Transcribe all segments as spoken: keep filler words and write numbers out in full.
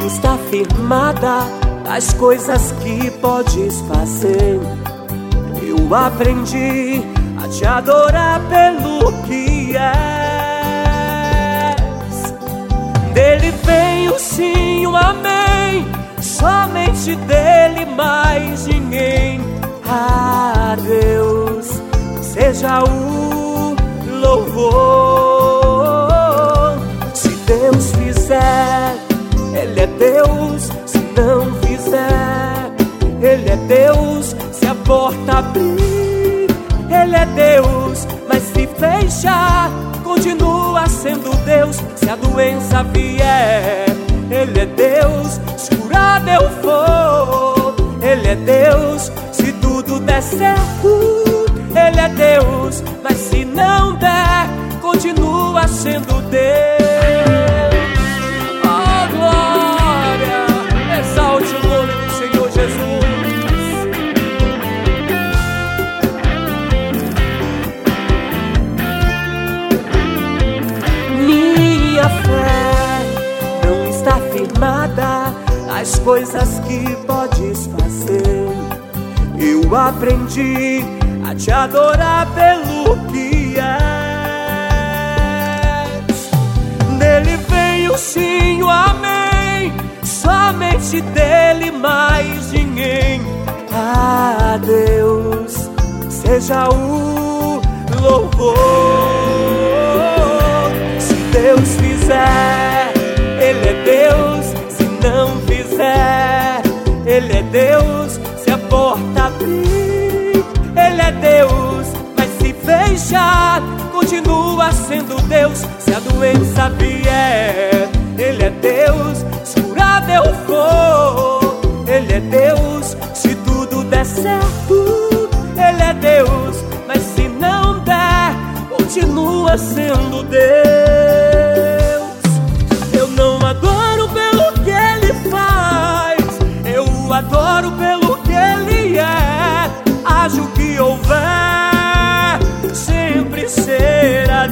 não está firmada nas coisas que podes fazer. Eu aprendi a te adorar pelo que és. Dele vem o sim, o amém, somente dele, mais ninguém. A Deus seja o louvor. Se Deus fizer, Ele é Deus. Se não fizer, Ele é Deus. Se a porta abrir, Ele é Deus. Mas se fechar, continua sendo Deus. Se a doença vier, Ele é Deus. Se curado eu for, Ele é Deus. Se tudo der certo, Ele é Deus. Mas se não der, continua sendo Deus. Oh, glória! Exalte o nome do Senhor Jesus. Minha fé não está firmada nas coisas que podes fazer. Eu aprendi a te adorar pelo que és. Nele vem o sim, o amém, somente dele, mais ninguém. A Deus seja o louvor. Se Deus fizer, Ele é Deus. Se não fizer, Ele é Deus. Se a porta abrir, Ele é Deus. Mas se fechar, continua sendo Deus. Se a doença vier, Ele é Deus. Se curado eu for, Ele é Deus. Se tudo der certo, Ele é Deus. Mas se não der, continua sendo Deus. Eu não adoro pelo que Ele faz, eu adoro pelo que Ele é. Haja o que houver, sempre será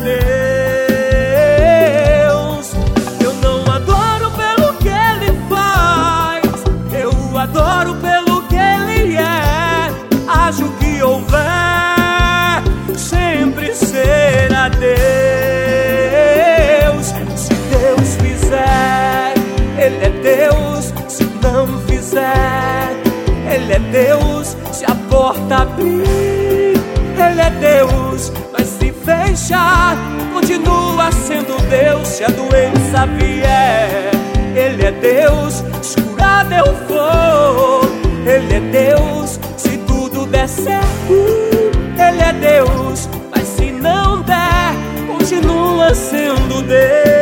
Deus. Eu não adoro pelo que Ele faz, eu adoro pelo que Ele é. Haja o que houver, sempre será Deus. Se Deus fizer, Ele é Deus. Se não fizer, Ele é Deus. Se a porta abrir, Ele é Deus. Mas se fechar, continua sendo Deus. Se a doença vier, Ele é Deus. Se curado eu for, Ele é Deus. Se tudo der certo, Ele é Deus. Mas se não der, continua sendo Deus.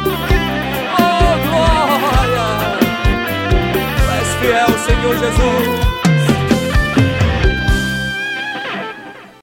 Oh, glória! Tu és fiel, Senhor Jesus.